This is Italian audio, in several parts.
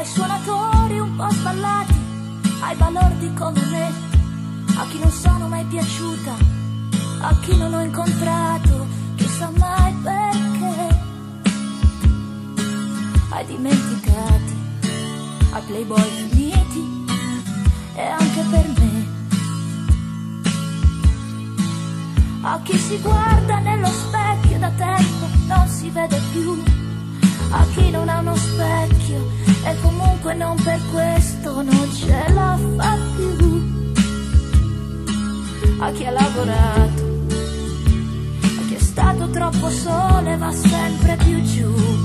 ai suonatori un po' sballati, ai balordi come me, a chi non sono mai piaciuta, a chi non ho incontrato, chissà mai perché, ai dimenticati, ai playboy finiti e anche per me, a chi si guarda nello specchio da tempo non si vede più, a chi non ha uno specchio e comunque non per questo non ce la fa più, a chi ha lavorato, a chi è stato troppo solo e va sempre più giù.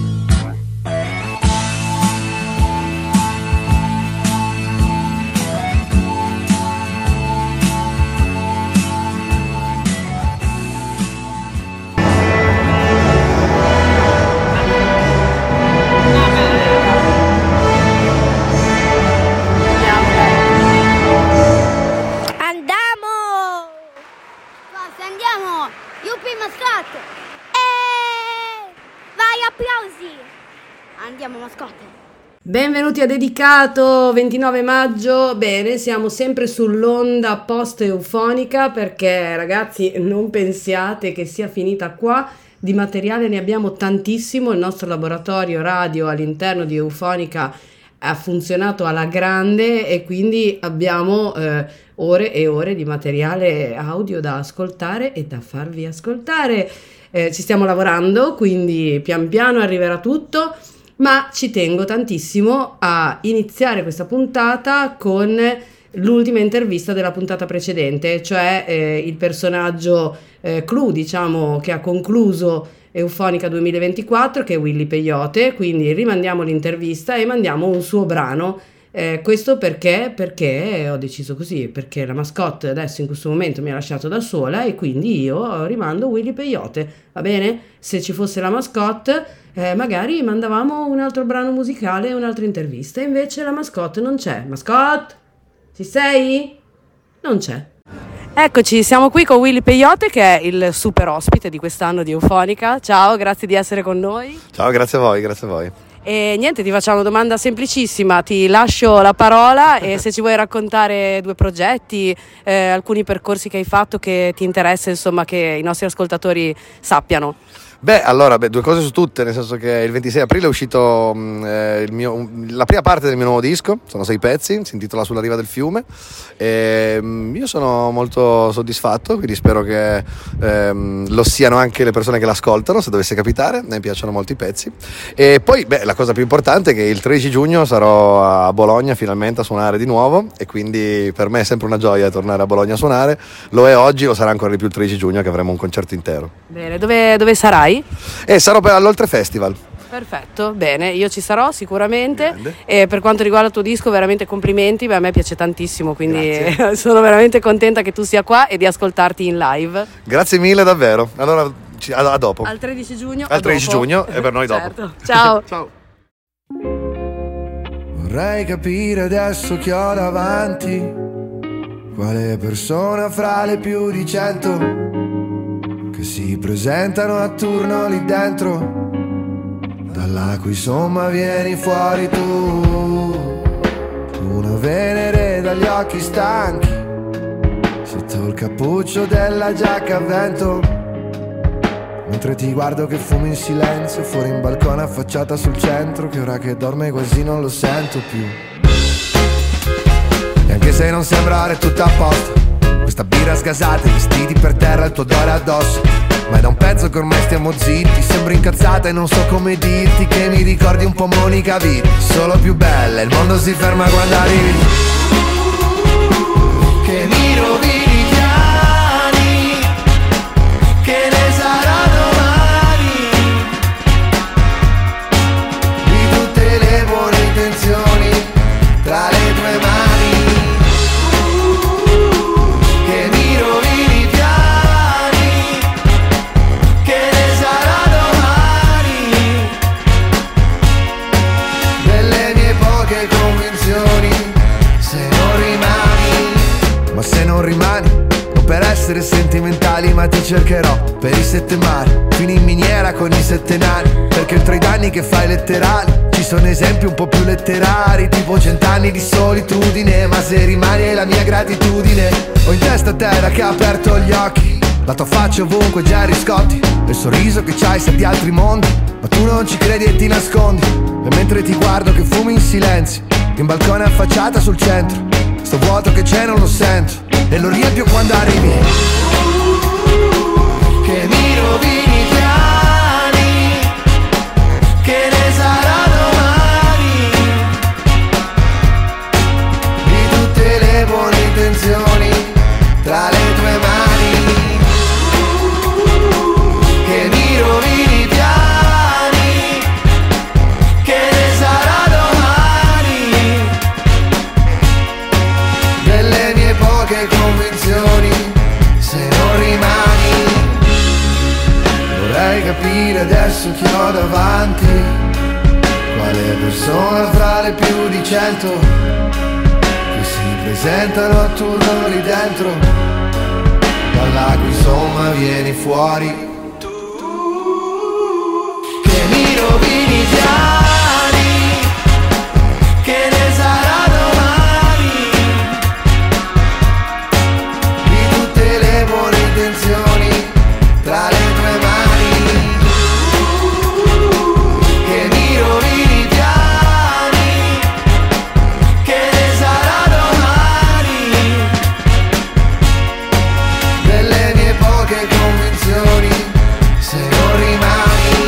Andiamo, mascotte. Benvenuti a Dedicato 29 maggio. Bene, siamo sempre sull'onda post-eufonica perché, ragazzi, non pensiate che sia finita qua. Di materiale ne abbiamo tantissimo. Il nostro laboratorio radio all'interno di Eufonica ha funzionato alla grande e quindi abbiamo ore e ore di materiale audio da ascoltare e da farvi ascoltare. Ci stiamo lavorando, quindi pian piano arriverà tutto. Ma ci tengo tantissimo a iniziare questa puntata con l'ultima intervista della puntata precedente, cioè il personaggio clou, diciamo, che ha concluso Eufonica 2024, che è Willy Peyote. Quindi rimandiamo l'intervista e mandiamo un suo brano. Questo perché ho deciso così, perché la mascotte adesso in questo momento mi ha lasciato da sola e quindi io rimando Willy Peyote, va bene? Se ci fosse la mascotte magari mandavamo un altro brano musicale e un'altra intervista, invece la mascotte non c'è. Mascotte, ci sei? Non c'è. Eccoci, siamo qui con Willy Peyote, che è il super ospite di quest'anno di Eufonica. Ciao, grazie di essere con noi. Ciao, grazie a voi, grazie a voi. E niente, ti facciamo una domanda semplicissima, ti lascio la parola e se ci vuoi raccontare due progetti, alcuni percorsi che hai fatto che ti interessa, insomma, che i nostri ascoltatori sappiano. Due cose su tutte, nel senso che il 26 aprile è uscito la prima parte del mio nuovo disco, sono 6 pezzi, si intitola Sulla riva del fiume e io sono molto soddisfatto, quindi spero che lo siano anche le persone che l'ascoltano, se dovesse capitare, mi piacciono molto i pezzi. E poi la cosa più importante è che il 13 giugno sarò a Bologna finalmente a suonare di nuovo e quindi per me è sempre una gioia tornare a Bologna a suonare, lo è oggi, lo sarà ancora di più il 13 giugno che avremo un concerto intero. Bene, dove sarai? Sarò all'Oltre Festival. Perfetto, bene, io ci sarò sicuramente. Grande. E per quanto riguarda il tuo disco, veramente complimenti, a me piace tantissimo, quindi sono veramente contenta che tu sia qua e di ascoltarti in live. Grazie mille davvero, allora a dopo. Al 13 giugno. Al 13 giugno e per noi dopo. Certo. Ciao. Ciao. Vorrei capire adesso chi ho davanti, quale persona fra le più di 100 che si presentano a turno lì dentro, dalla cui somma vieni fuori tu, una Venere dagli occhi stanchi, sotto il cappuccio della giacca a vento, mentre ti guardo che fumi in silenzio, fuori in balcone affacciata sul centro, che ora che dorme quasi non lo sento più. E anche se non sembrare tutto a posto, questa birra sgasata, i vestiti per terra, il tuo odore addosso, ma è da un pezzo che ormai stiamo zitti, sembro incazzata e non so come dirti che mi ricordi un po' Monica Vitti, solo più bella, il mondo si ferma quando arrivi, che mi rovini i piani, che ne sarà domani, di tutte le buone intenzioni tra le tue mani. Se non rimani essere sentimentali, ma ti cercherò per i 7 mari, fino in miniera con i 7 nani. Perché tra i danni che fai letterali ci sono esempi un po' più letterari, tipo 100 anni di solitudine, ma se rimani è la mia gratitudine. Ho in testa terra che ha aperto gli occhi, la tua faccia ovunque Gerry Scotti, il sorriso che c'hai 7 altri mondi, ma tu non ci credi e ti nascondi. E mentre ti guardo che fumi in silenzio, in balcone affacciata sul centro, sto vuoto che c'è non lo sento e lo riempio quando arrivi. Che mi rovini i piani, che ne sarà domani, di tutte le buone intenzioni tra le tue mani. Che mi rovini i piani, che ne sarà domani, delle mie poche convinzioni, se non rimani. Vorrei capire adesso chi ho davanti, quale persona fra le più di 100 che si presentano a turno lì dentro, dalla cui insomma vieni fuori. Che mi rovini i piani, che ne sarà domani, di tutte le buone intenzioni tra le tue mani. Che mi rovini i piani, che ne sarà domani, delle mie poche convinzioni, se non rimani.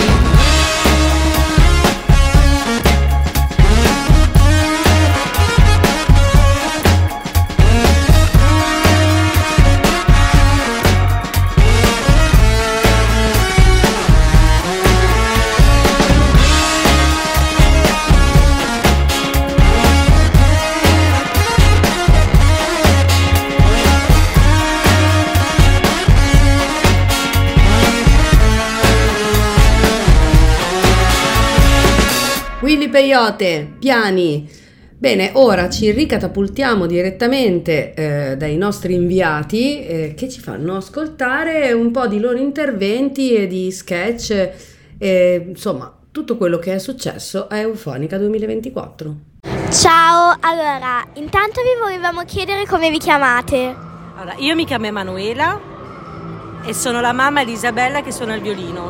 Willy Peyote, Piani. Bene, ora ci ricatapultiamo direttamente dai nostri inviati che ci fanno ascoltare un po' di loro interventi e di sketch, insomma tutto quello che è successo a Eufonica 2024. Ciao, allora, intanto vi volevamo chiedere come vi chiamate. Allora, io mi chiamo Emanuela e sono la mamma di Isabella che suona il violino.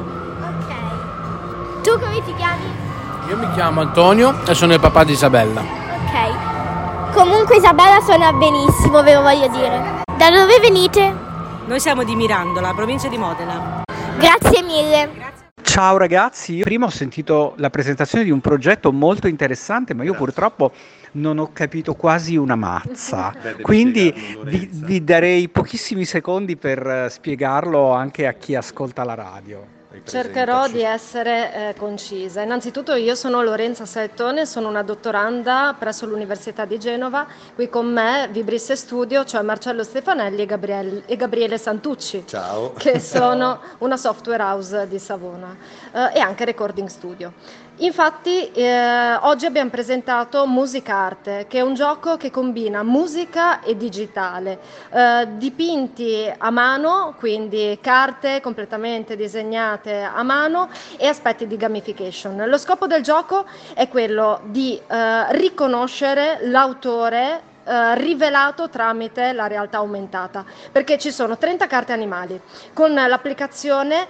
Ok. Tu come ti chiami? Io mi chiamo Antonio e sono il papà di Isabella. Ok. Comunque Isabella suona benissimo, ve lo voglio dire. Da dove venite? Noi siamo di Mirandola, provincia di Modena. Grazie mille. Ciao ragazzi, io prima ho sentito la presentazione di un progetto molto interessante, ma io purtroppo non ho capito quasi una mazza, quindi vi darei pochissimi secondi per spiegarlo anche a chi ascolta la radio. Cercherò di essere concisa. Innanzitutto io sono Lorenza Saettone, sono una dottoranda presso l'Università di Genova. Qui con me Vibrisse Studio, cioè Marcello Stefanelli e Gabriele Santucci. Ciao. Che sono una software house di Savona e anche Recording Studio. Infatti oggi abbiamo presentato Musicarte, che è un gioco che combina musica e digitale, dipinti a mano, quindi carte completamente disegnate a mano e aspetti di gamification. Lo scopo del gioco è quello di riconoscere l'autore rivelato tramite la realtà aumentata, perché ci sono 30 carte animali. Con l'applicazione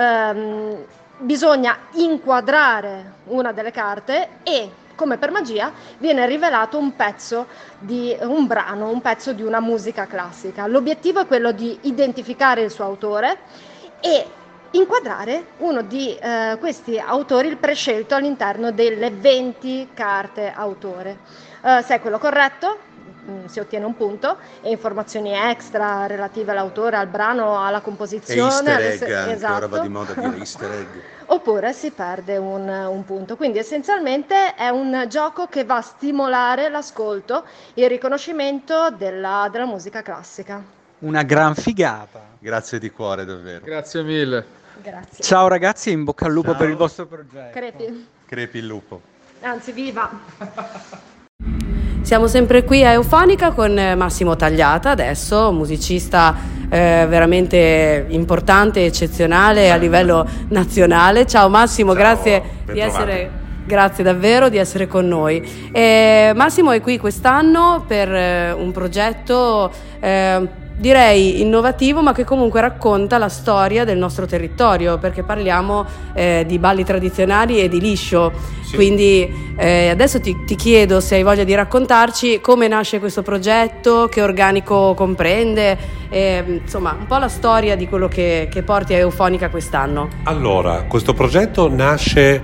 bisogna inquadrare una delle carte e, come per magia, viene rivelato un pezzo di un brano, un pezzo di una musica classica. L'obiettivo è quello di identificare il suo autore e inquadrare uno di questi autori, il prescelto all'interno delle 20 carte autore. Se è quello corretto si ottiene un punto e informazioni extra relative all'autore, al brano, alla composizione. E easter egg, esatto. ora va di moda dire easter egg. Oppure si perde un punto. Quindi essenzialmente è un gioco che va a stimolare l'ascolto e il riconoscimento della musica classica. Una gran figata. Grazie di cuore, davvero. Grazie mille. Grazie. Ciao ragazzi e in bocca al lupo Ciao. per il vostro progetto. Crepi il lupo. Anzi, viva! Siamo sempre qui a Eufonica con Massimo Tagliata, adesso musicista veramente importante, eccezionale a livello nazionale. Ciao Massimo, grazie davvero di essere con noi. Massimo è qui quest'anno per un progetto direi innovativo, ma che comunque racconta la storia del nostro territorio, perché parliamo di balli tradizionali e di liscio. Sì. Quindi adesso ti chiedo se hai voglia di raccontarci come nasce questo progetto, che organico comprende, insomma un po' la storia di quello che porti a Eufonica quest'anno. Allora, questo progetto nasce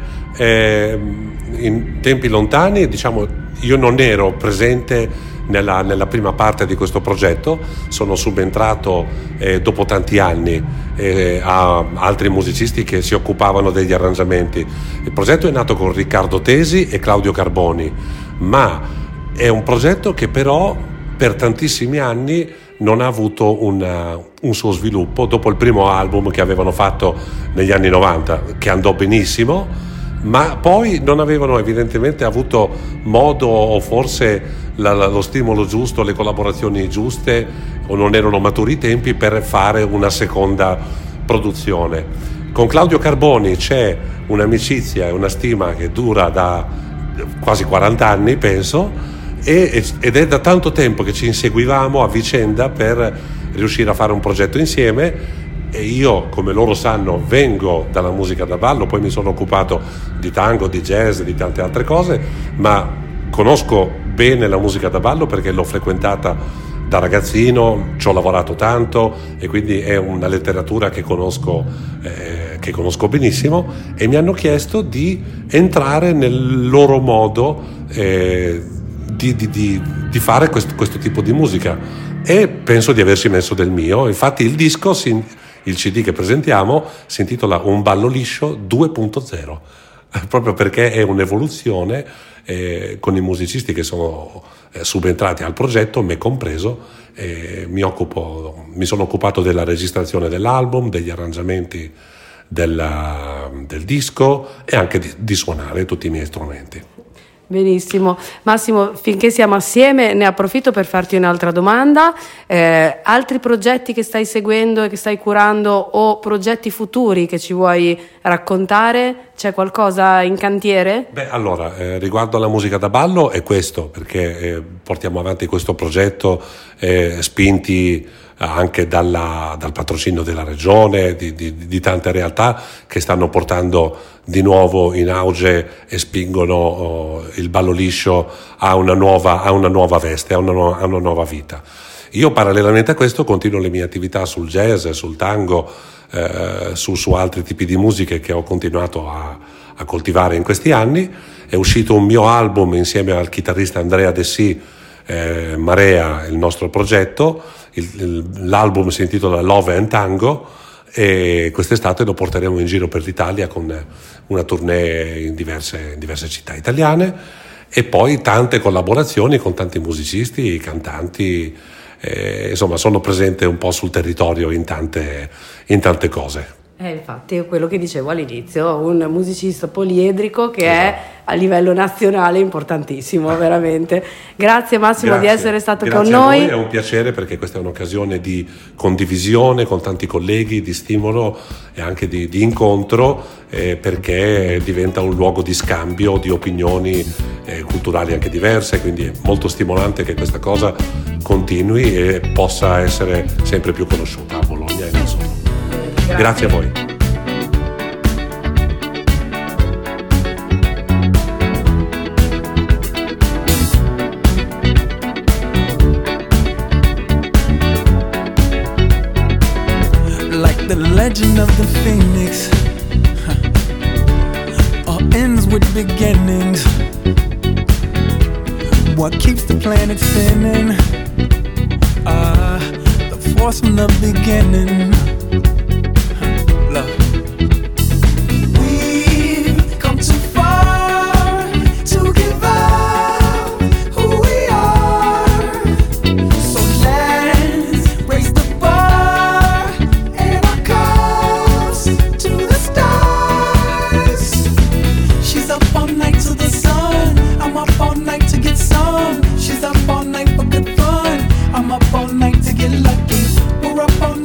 in tempi lontani, diciamo. Io non ero presente nella prima parte di questo progetto, sono subentrato dopo tanti anni a altri musicisti che si occupavano degli arrangiamenti. Il progetto è nato con Riccardo Tesi e Claudio Carboni, ma è un progetto che però per tantissimi anni non ha avuto un suo sviluppo. Dopo il primo album che avevano fatto negli anni 90, che andò benissimo, ma poi non avevano evidentemente avuto modo o forse lo stimolo giusto, le collaborazioni giuste, o non erano maturi i tempi per fare una seconda produzione. Con Claudio Carboni c'è un'amicizia e una stima che dura da quasi 40 anni, penso, ed è da tanto tempo che ci inseguivamo a vicenda per riuscire a fare un progetto insieme. E io, come loro sanno, vengo dalla musica da ballo, poi mi sono occupato di tango, di jazz, di tante altre cose, ma conosco bene la musica da ballo perché l'ho frequentata da ragazzino, ci ho lavorato tanto e quindi è una letteratura che conosco benissimo, e mi hanno chiesto di entrare nel loro modo di fare questo tipo di musica, e penso di averci messo del mio. Infatti il disco il CD che presentiamo si intitola Un ballo liscio 2.0, proprio perché è un'evoluzione con i musicisti che sono subentrati al progetto, me compreso. Mi sono occupato della registrazione dell'album, degli arrangiamenti del disco e anche di suonare tutti i miei strumenti. Benissimo. Massimo, finché siamo assieme ne approfitto per farti un'altra domanda. Altri progetti che stai seguendo e che stai curando, o progetti futuri che ci vuoi raccontare? C'è qualcosa in cantiere? Allora, riguardo alla musica da ballo è questo, perché portiamo avanti questo progetto spinti anche dal patrocinio della regione, di tante realtà che stanno portando di nuovo in auge e spingono il ballo liscio a una nuova veste, a una nuova vita. Io parallelamente a questo continuo le mie attività sul jazz, sul tango, su altri tipi di musiche che ho continuato a coltivare in questi anni. È uscito un mio album insieme al chitarrista Andrea Dessì, Marea, il nostro progetto. L'album si intitola Love and Tango, e quest'estate lo porteremo in giro per l'Italia con una tournée in diverse città italiane, e poi tante collaborazioni con tanti musicisti, cantanti, insomma sono presente un po' sul territorio in tante cose. Infatti è quello che dicevo all'inizio, un musicista poliedrico che esatto. È a livello nazionale importantissimo, veramente. Grazie Massimo di essere stato con noi. Grazie a voi, è un piacere, perché questa è un'occasione di condivisione con tanti colleghi, di stimolo e anche di incontro, perché diventa un luogo di scambio di opinioni culturali anche diverse, quindi è molto stimolante che questa cosa continui e possa essere sempre più conosciuta a Bologna e non solo. Grazie a voi. Like the legend of the phoenix, all ends with beginnings. What keeps the planet spinning? The force from the beginning. We've come too far to give up who we are. So let's raise the bar and our cups to the stars. She's up all night to the sun. I'm up all night to get some. She's up all night for good fun. I'm up all night to get lucky. We're up all night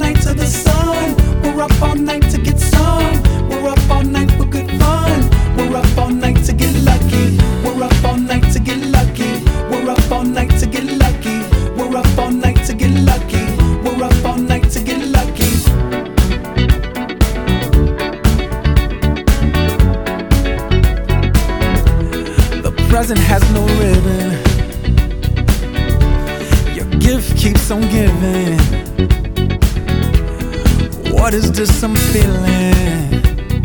present has no ribbon. Your gift keeps on giving. What is this I'm feeling?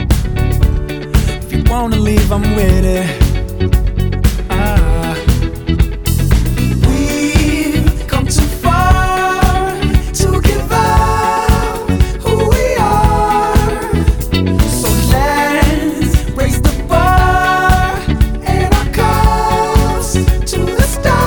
If you wanna leave, I'm with it. We've come too far to give up who we are. So let's raise the bar and our cups to the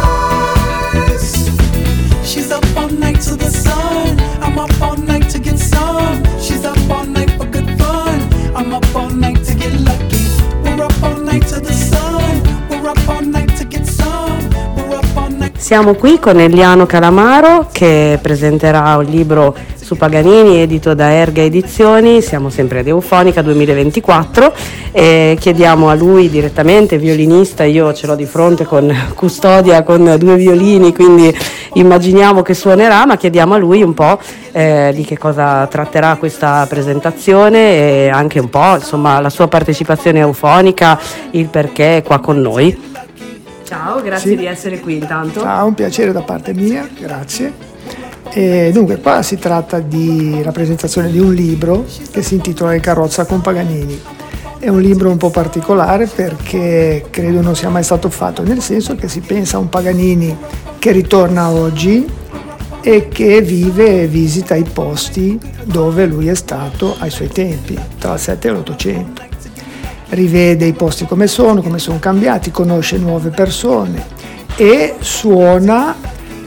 stars. She's up all night to the sun. I'm up all night to get some. She's up all night for good fun. I'm up all night to get lucky. We're up all night to the sun. We're up all night to get some. We're up all night. Siamo qui con Eliano Calamaro che presenterà un libro su Paganini edito da Erga Edizioni. Siamo sempre ad Eufonica 2024 e chiediamo a lui direttamente, violinista, io ce l'ho di fronte con Custodia con 2 violini, quindi immaginiamo che suonerà, ma chiediamo a lui un po' di che cosa tratterà questa presentazione e anche un po' insomma la sua partecipazione eufonica, il perché è qua con noi. Ciao, grazie di essere qui intanto. Ciao, un piacere da parte mia, grazie. E dunque qua si tratta di la presentazione di un libro che si intitola In carrozza con Paganini. È un libro un po' particolare perché credo non sia mai stato fatto, nel senso che si pensa a un Paganini che ritorna oggi e che vive e visita i posti dove lui è stato ai suoi tempi, tra il 7 e l'800. Rivede i posti come sono cambiati, conosce nuove persone e suona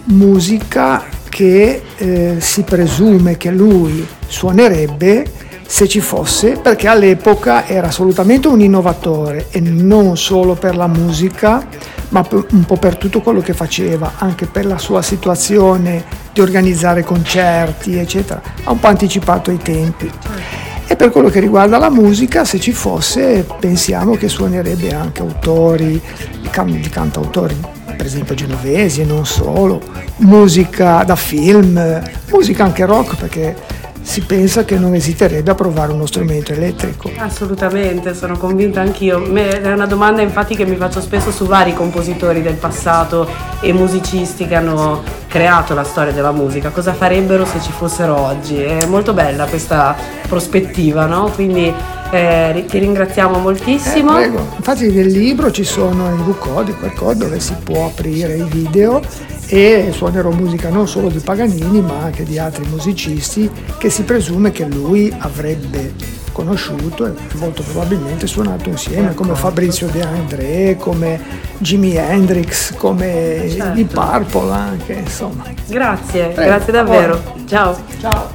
musica che si presume che lui suonerebbe se ci fosse, perché all'epoca era assolutamente un innovatore e non solo per la musica, ma un po' per tutto quello che faceva, anche per la sua situazione di organizzare concerti, eccetera. Ha un po' anticipato i tempi. E per quello che riguarda la musica, se ci fosse, pensiamo che suonerebbe anche autori, di cantautori, per esempio genovesi e non solo, musica da film, musica anche rock, perché si pensa che non esiterebbe a provare uno strumento elettrico. Assolutamente, sono convinta anch'io. È una domanda infatti che mi faccio spesso su vari compositori del passato e musicisti che hanno creato la storia della musica. Cosa farebbero se ci fossero oggi? È molto bella questa prospettiva, no? Quindi ti ringraziamo moltissimo. Prego. Infatti nel libro ci sono i V-Code, quel code dove si può aprire i video e suonerò musica non solo di Paganini ma anche di altri musicisti che si presume che lui avrebbe conosciuto e molto probabilmente suonato insieme, come Fabrizio De André, come Jimi Hendrix, come i Purple anche, insomma. Grazie, Prego, grazie davvero. Ciao. Ciao.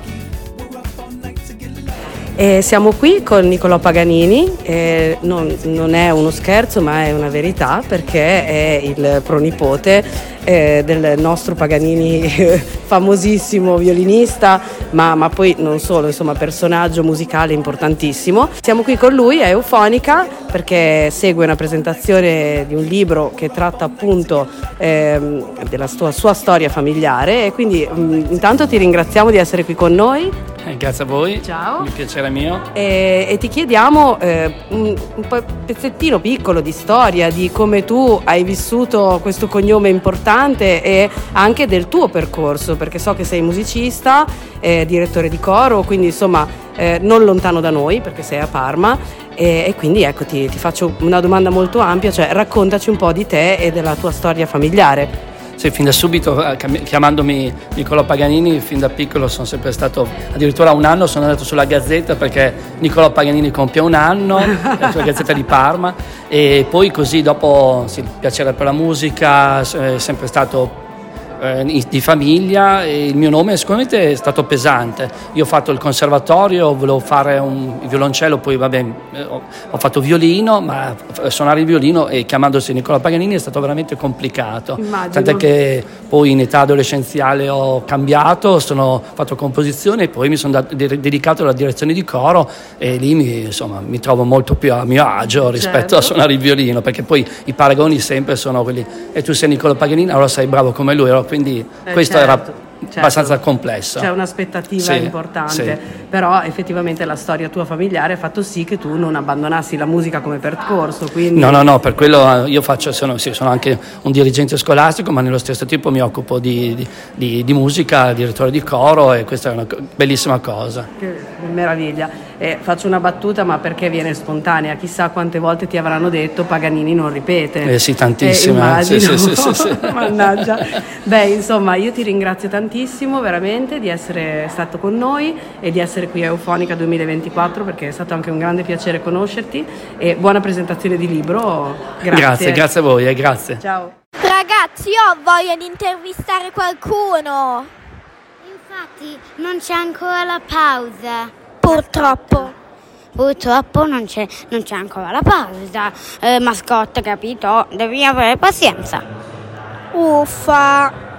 Siamo qui con Niccolò Paganini, non è uno scherzo ma è una verità, perché è il pronipote del nostro Paganini famosissimo violinista, ma poi non solo, insomma personaggio musicale importantissimo. Siamo qui con lui a Eufonica perché segue una presentazione di un libro che tratta appunto della sua storia familiare, e quindi intanto ti ringraziamo di essere qui con noi. Grazie a voi. Ciao. Il piacere è mio. E ti chiediamo un pezzettino piccolo di storia di come tu hai vissuto questo cognome importante e anche del tuo percorso, perché so che sei musicista, direttore di coro, quindi insomma non lontano da noi perché sei a Parma, e quindi ecco ti faccio una domanda molto ampia, cioè raccontaci un po' di te e della tua storia familiare. Sì, fin da subito, chiamandomi Niccolò Paganini, fin da piccolo sono sempre stato, addirittura un anno sono andato sulla Gazzetta perché Niccolò Paganini compie un anno, sulla Gazzetta di Parma, e poi così dopo il piacere per la musica è sempre stato di famiglia, e il mio nome sicuramente è stato pesante. Io ho fatto il conservatorio, volevo fare il violoncello, poi ho fatto violino, ma suonare il violino e chiamandosi Niccolò Paganini è stato veramente complicato. Immagino. Tant'è che poi in età adolescenziale ho cambiato, ho fatto composizione e poi mi sono dedicato alla direzione di coro, e lì mi trovo molto più a mio agio rispetto a suonare il violino, perché poi i paragoni sempre sono quelli: e tu sei Niccolò Paganini, allora sei bravo come lui. Quindi questo era abbastanza complessa. C'è un'aspettativa Sì, importante, sì. però effettivamente la storia tua familiare ha fatto sì che tu non abbandonassi la musica come percorso, quindi... No, per quello io sono anche un dirigente scolastico, ma nello stesso tempo mi occupo di musica, direttore di coro, e questa è una bellissima cosa. Che meraviglia. Faccio una battuta, ma perché viene spontanea, chissà quante volte ti avranno detto Paganini non ripete. Sì, tantissime. Immagino. Sì. Mannaggia. Beh, insomma, io ti ringrazio tantissimo veramente di essere stato con noi e di essere qui a Eufonica 2024, perché è stato anche un grande piacere conoscerti, e buona presentazione di libro. Grazie a voi, grazie. Ciao. Ragazzi, io ho voglia di intervistare qualcuno. Infatti non c'è ancora la pausa. Purtroppo non c'è ancora la pausa. Mascotte, capito? Devi avere pazienza. Uffa.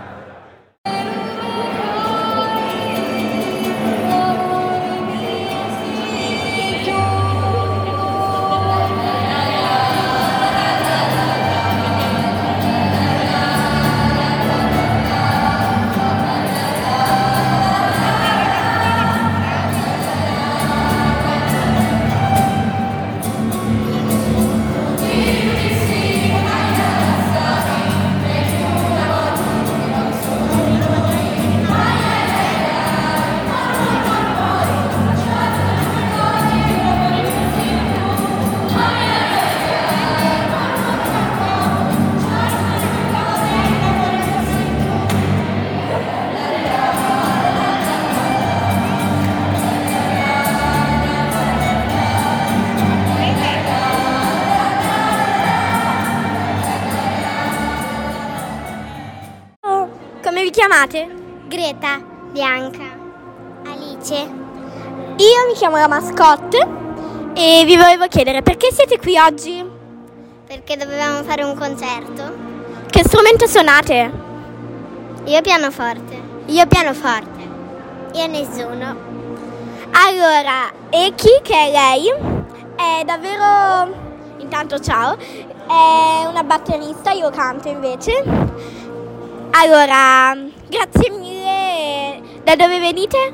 Come vi chiamate? Greta, Bianca, Alice. Io mi chiamo la Mascotte e vi volevo chiedere perché siete qui oggi? Perché dovevamo fare un concerto. Che strumento suonate? Io pianoforte. Io pianoforte. Io nessuno. Allora, Eki, che è lei, è davvero... Intanto ciao, è una batterista, io canto invece. Allora, grazie mille. Da dove venite?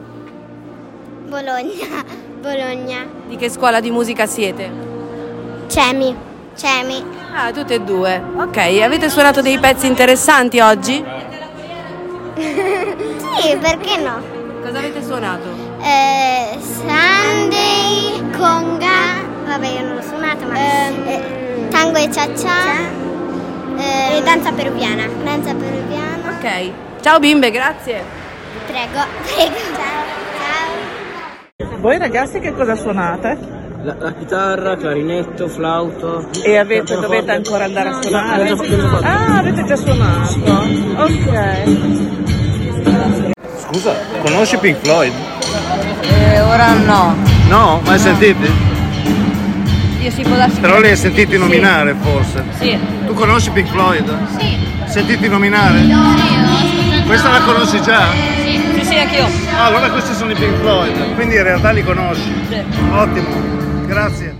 Bologna. Di che scuola di musica siete? Cemi. Ah, tutte e due. Ok, avete suonato dei pezzi interessanti oggi? Sì, perché no? Cosa avete suonato? Sunday, conga. Vabbè, io non l'ho suonato, ma tango e cha-cha. E danza peruviana. Ok. Ciao bimbe, grazie. Prego. Ciao. Voi ragazzi che cosa suonate? La chitarra, clarinetto, flauto. E dovete ancora andare a suonare? Ah, avete già suonato. Ok. Scusa, conosci Pink Floyd? Ora no. No? Mai sentiti? Io si può darsi. Però li hai sentiti nominare forse? Sì. Tu conosci Pink Floyd? Sì. Sentiti nominare? No. Questa la conosci già? Sì, anch'io. Ah, allora questi sono i Pink Floyd, quindi in realtà li conosci. Sì. Ottimo, grazie.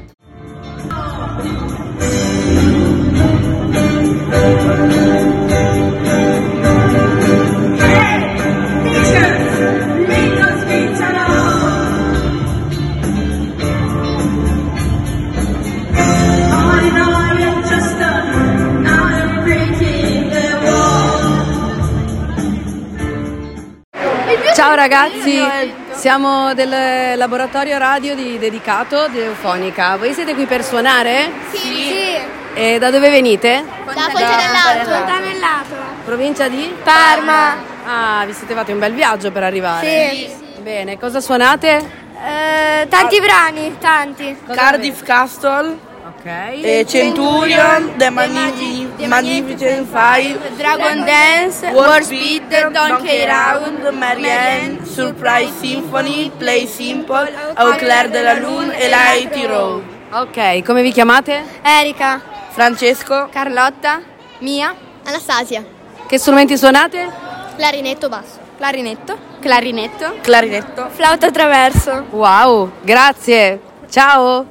Ciao ragazzi, siamo del laboratorio radio dedicato di Eufonica. Voi siete qui per suonare? Sì. E da dove venite? Da Fontanellato. Provincia di? Parma. Ah, vi siete fatti un bel viaggio per arrivare. Sì. Bene, cosa suonate? Tanti brani, tanti. Cardiff Castle. Ok. Centurion, The Magnificent Five, Dragon Dance, War Speed, Donkey Round, Marianne, Surprise Symphony, Play Simple, Au Clair de la Lune e Light Road. Ok, come vi chiamate? Erika, Francesco, Carlotta, Mia, Anastasia. Che strumenti suonate? Clarinetto basso. Clarinetto. Flauta traverso. Wow, grazie. Ciao.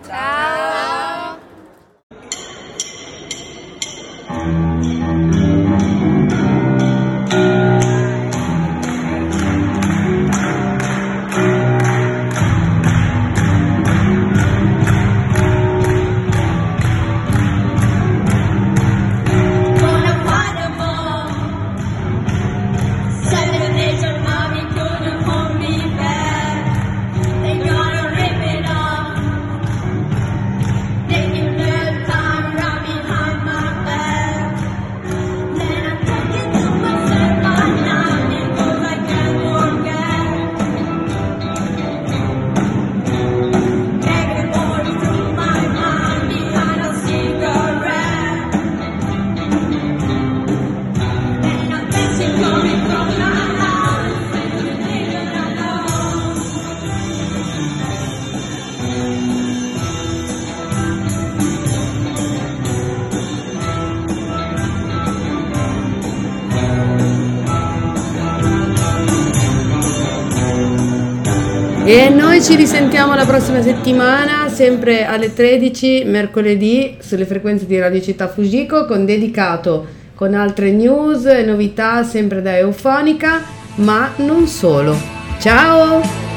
E noi ci risentiamo la prossima settimana, sempre alle 13, mercoledì, sulle frequenze di Radio Città Fujiko, con dedicato, con altre news e novità sempre da Eufonica, ma non solo. Ciao!